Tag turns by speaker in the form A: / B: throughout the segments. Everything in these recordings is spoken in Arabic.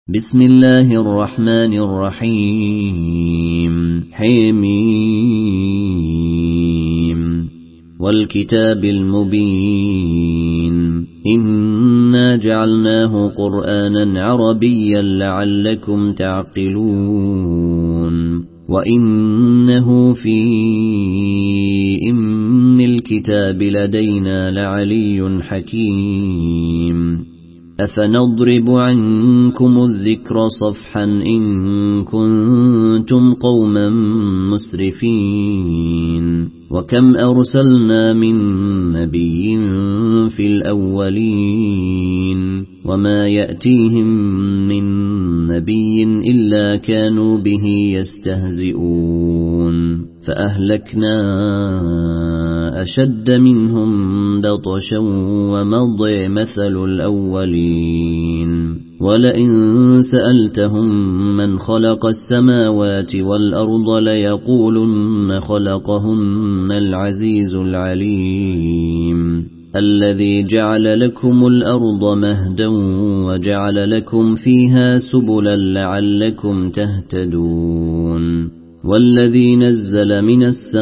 A: بسم الله الرحمن الرحيم حميم والكتاب المبين إنا جعلناه قرآنا عربيا لعلكم تعقلون وإنه في أم الكتاب لدينا لعلي حكيم أفنضرب عنكم الذكر صفحا إن كنتم قوما مسرفين وكم أرسلنا من نبي في الأولين وما يأتيهم من نبي إلا كانوا به يستهزئون فأهلكنا أشد منهم بطشا ومضى مثل الأولين ولئن سألتهم من خلق السماوات والأرض ليقولن خلقهن العزيز العليم الذي جعل لكم الأرض مهدا وجعل لكم فيها سبلا لعلكم تهتدون والذي نزل من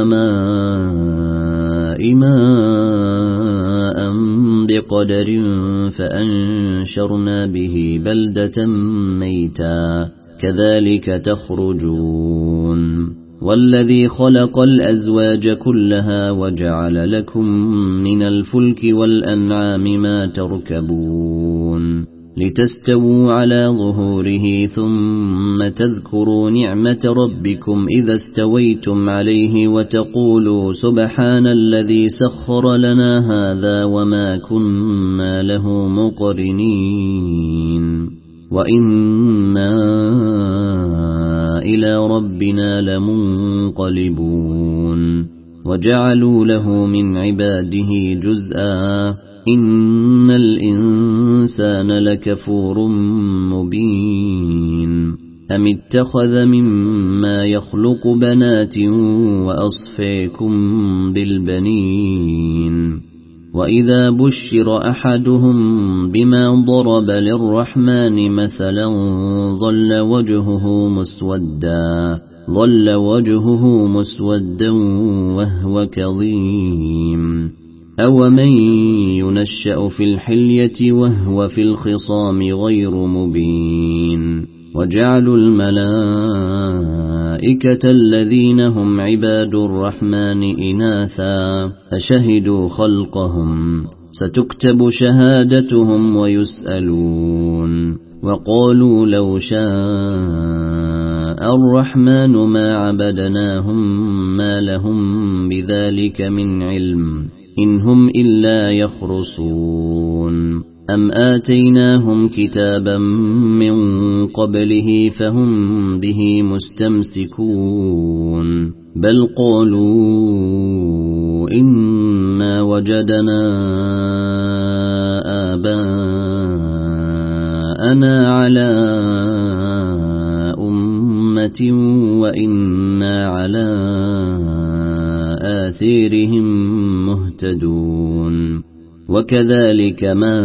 A: السماء ماء بقدر فأنشرنا به بلدة ميتا كذلك تخرجون والذي خلق الأزواج كلها وجعل لكم من الفلك والأنعام ما تركبون لتستووا على ظهوره ثم تذكروا نعمة ربكم إذا استويتم عليه وتقولوا سبحان الذي سخر لنا هذا وما كنا له مقرنين وإنا إلى ربنا لمنقلبون وجعلوا له من عباده جزءا إن الإنسان لكفور مبين أم اتخذ مما يخلق بنات وأصفيكم بالبنين وإذا بشر أحدهم بما ضرب للرحمن مثلا ظل وجهه مسودا وهو كظيم أومن ينشأ في الحلية وهو في الخصام غير مبين وجعلوا الملائكة الذين هم عباد الرحمن إناثا أشهدوا خلقهم ستكتب شهادتهم ويسألون وقالوا لو شاء الرحمن ما عبدناهم ما لهم بذلك من علم إن هم إلا يخرصون أم آتيناهم كتابا من قبله فهم به مستمسكون بل قالوا إنا وجدنا آباءنا على أمة وإنا على آثارهم مهتدون وكذلك ما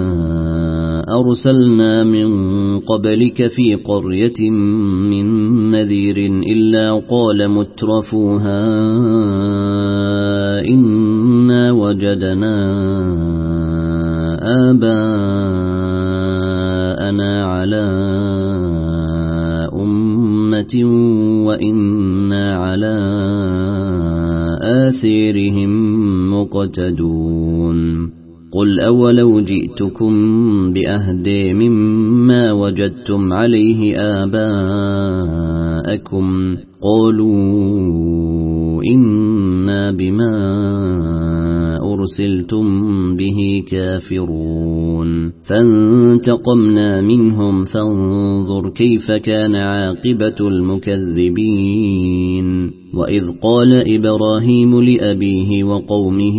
A: أرسلنا من قبلك في قرية من نذير إلا قال مترفوها إنا وجدنا آباءنا على أمة وإنا على آثارهم مقتدون قل أولو جئتكم بأهدى مما وجدتم عليه آباءكم قالوا إنا بما أرسلتم به كافرون فانتقمنا منهم فانظر كيف كان عاقبة المكذبين وإذ قال إبراهيم لأبيه وقومه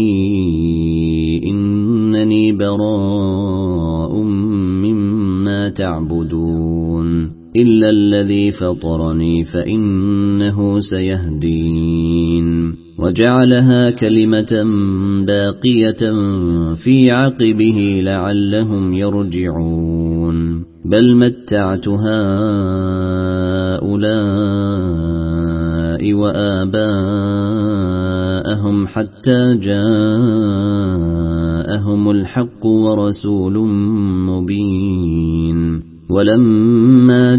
A: إنني براء مما تعبدون إلا الذي فطرني فإنه سيهدين وجعلها كلمة باقية في عقبه لعلهم يرجعون بل متعت هؤلاء وآباءهم حتى جاءهم الحق ورسول مبين ولما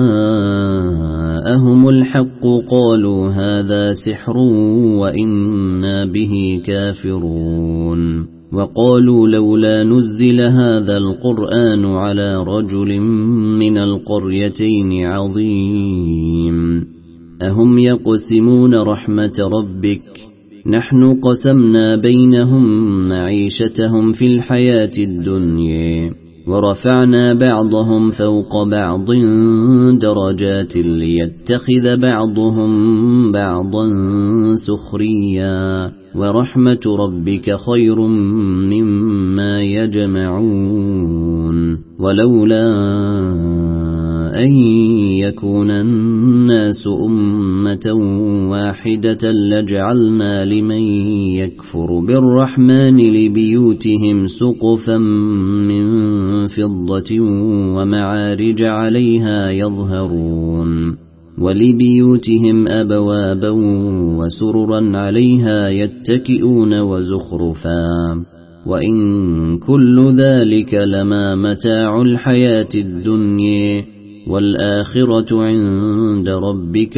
A: جاءهم الحق قالوا هذا سحر وإنا به كافرون وقالوا لولا نزل هذا القرآن على رجل من القريتين عظيم أهم يقسمون رحمة ربك نحن قسمنا بينهم معيشتهم في الحياة الدنيا ورفعنا بعضهم فوق بعض درجات ليتخذ بعضهم بعضا سخريا ورحمة ربك خير مما يجمعون ولولا أن يكون الناس أمة واحدة لجعلنا لمن يكفر بالرحمن لبيوتهم سقفا من فضة ومعارج عليها يظهرون ولبيوتهم أبوابا وسررا عليها يتكئون وزخرفا وإن كل ذلك لما متاع الحياة الدنيا والآخرة عند ربك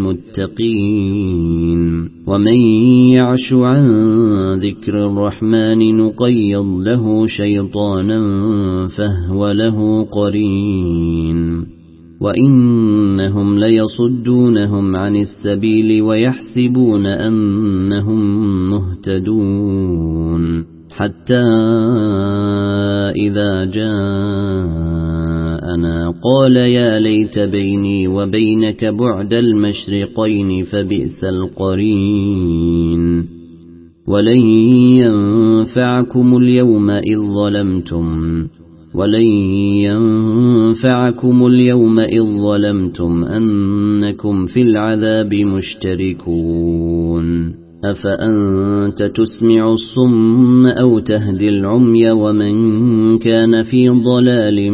A: للمتقين ومن يعش عن ذكر الرحمن نقيض له شيطانا فهو له قرين وإنهم ليصدونهم عن السبيل ويحسبون أنهم مهتدون حتى إذا جاءنا قال يا ليت بيني وبينك بعد المشرقين فبئس القرين ولن ينفعكم اليوم إذ ظلمتم أنكم في العذاب مشتركون أفأنت تسمع الصم أو تهدي العمي ومن كان في ضلال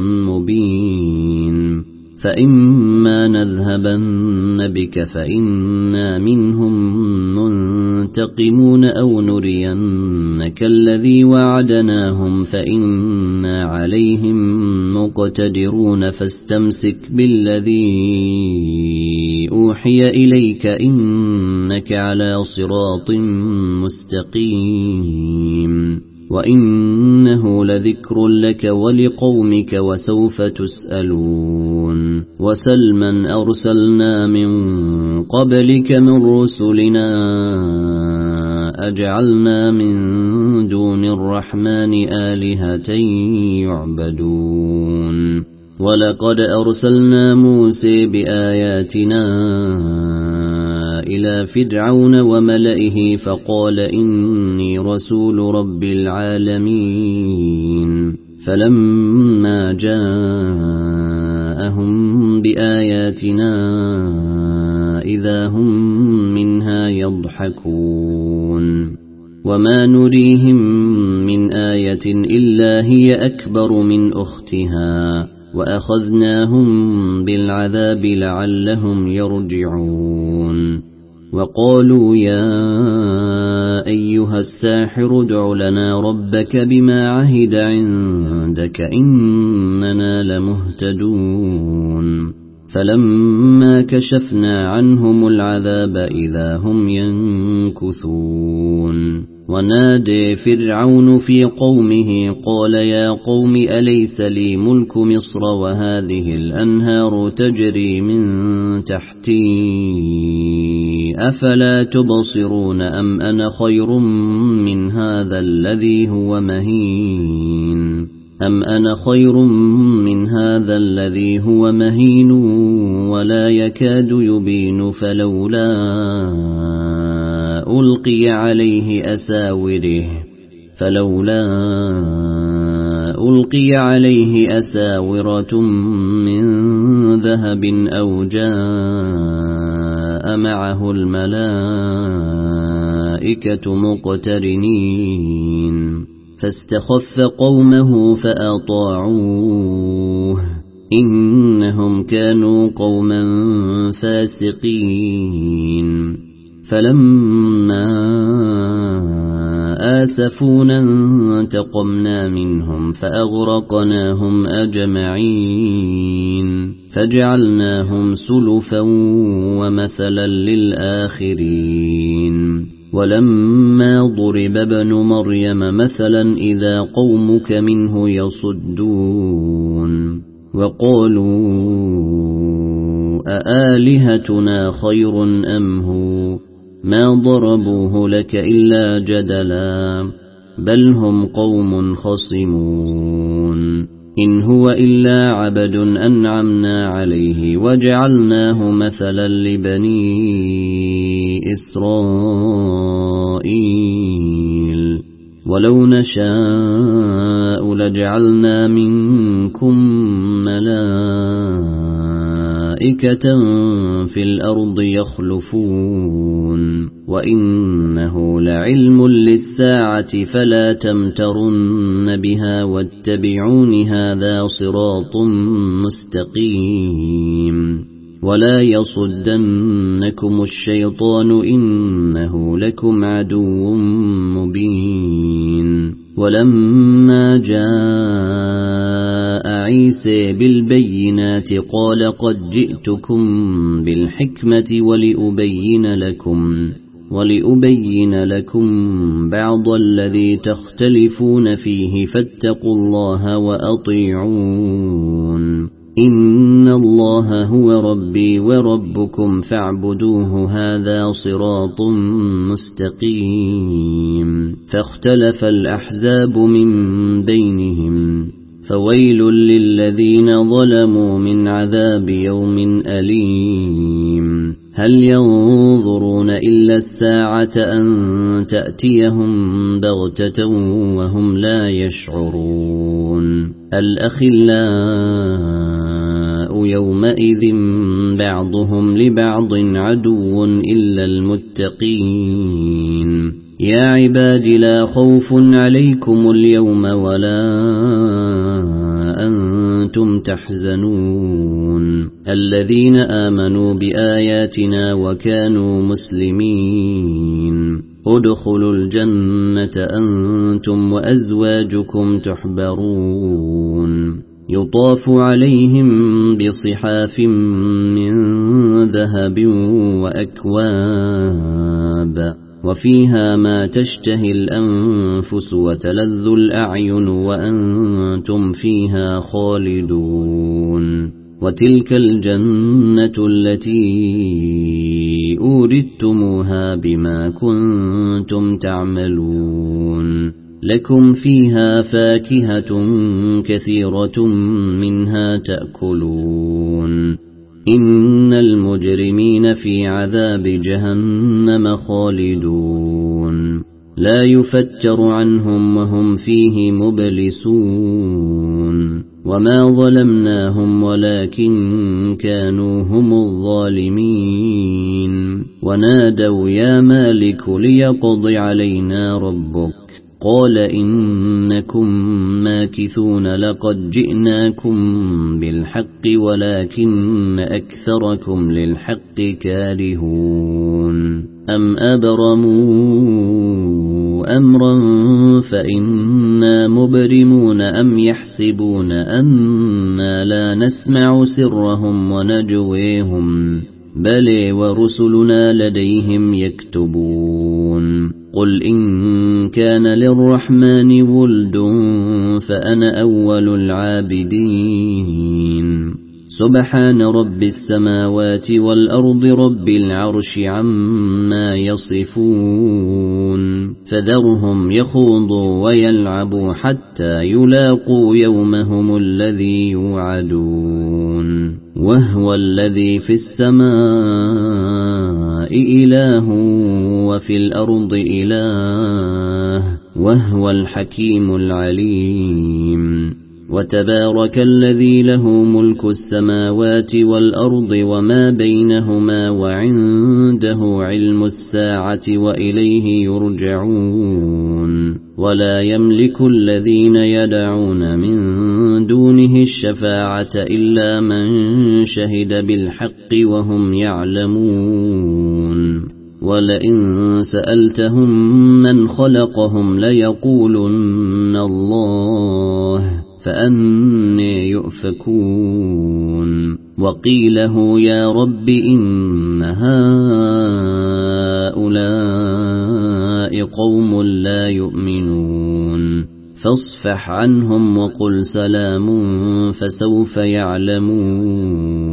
A: مبين فإما نذهبن بك فإنا منهم منتقمون أو نرينك الذي وعدناهم فإنا عليهم مقتدرون فاستمسك بالذي أوحي إليك إنك على صراط مستقيم وإنه لذكر لك ولقومك وسوف تسألون وسل من أرسلنا من قبلك من رسلنا أجعلنا من دون الرحمن آلهة يعبدون ولقد أرسلنا موسى بآياتنا إلى فرعون وملئه فقال إني رسول رب العالمين فلما جاءهم بآياتنا إذا هم منها يضحكون وما نريهم من آية إلا هي أكبر من أختها وأخذناهم بالعذاب لعلهم يرجعون وقالوا يا أيها الساحر ادع لنا ربك بما عهد عندك إننا لمهتدون فلما كشفنا عنهم العذاب إذا هم ينكثون ونادى فرعون في قومه قال يا قوم أليس لي ملك مصر وهذه الأنهار تجري من تحتي أفلا تبصرون أم أنا خير من هذا الذي هو مهين ولا يكاد يبين فلولا ألقي عليه أساورة من ذهب أو جاء معه الملائكة مقترنين فاستخف قومه فأطاعوه إنهم كانوا قوما فاسقين فلما آسفونا انتقمنا منهم فأغرقناهم أجمعين فجعلناهم سلفا ومثلا للآخرين ولما ضرب ابن مريم مثلا إذا قومك منه يصدون وقالوا أآلهتنا خير أم هو ما ضربوه لك إلا جدلا بل هم قوم خصمون إن هو إلا عبد أنعمنا عليه وجعلناه مثلا لبني إسرائيل ولو نشاء لجعلنا منكم ملائكة في الأرض يخلفون وإنه لعلم للساعة فلا تمترن بها واتبعون هذا صراط مستقيم ولا يصدنكم الشيطان إنه لكم عدو مبين ولما جاء عيسى بالبينات قال قد جئتكم بالحكمة ولأبين لكم بعض الذي تختلفون فيه فاتقوا الله وأطيعون إن الله هو ربي وربكم فاعبدوه هذا صراط مستقيم فاختلف الأحزاب من بينهم فويل للذين ظلموا من عذاب يوم أليم هل ينظرون إلا الساعة أن تأتيهم بغتة وهم لا يشعرون الأخلاء يومئذ بعضهم لبعض عدو إلا المتقين يا عباد لا خوف عليكم اليوم ولا أنتم تحزنون الذين آمنوا بآياتنا وكانوا مسلمين ادخلوا الجنة أنتم وأزواجكم تحبرون يطاف عليهم بصحاف من ذهب وأكواب وفيها ما تشتهي الأنفس وتلذ الأعين وأنتم فيها خالدون وتلك الجنة التي أوردتموها بما كنتم تعملون لكم فيها فاكهة كثيرة منها تأكلون إن المجرمين في عذاب جهنم خالدون لا يفتر عنهم وهم فيه مبلسون وما ظلمناهم ولكن كانوا هم الظالمين ونادوا يا مالك ليقض علينا ربك قال إنكم ماكثون لقد جئناكم بالحق ولكن أكثركم للحق كارهون أم أبرموا أمرا فإنا مبرمون أم يحسبون أنا لا نسمع سرهم ونجويهم بل ورسلنا لديهم يكتبون قل إن كان للرحمن ولد فأنا أول العابدين سبحان رب السماوات والأرض رب العرش عما يصفون فذرهم يخوضوا ويلعبوا حتى يلاقوا يومهم الذي يوعدون وهو الذي في السماء إله وفي الأرض إله وهو الحكيم العليم وتبارك الذي له ملك السماوات والأرض وما بينهما وعنده علم الساعة وإليه يرجعون ولا يملك الذين يدعون من دونه الشفاعة إلا من شهد بالحق وهم يعلمون ولئن سألتهم من خلقهم ليقولن الله فأني يؤفكون وقيله يا رب إن هؤلاء قوم لا يؤمنون فاصفح عنهم وقل سلام فسوف يعلمون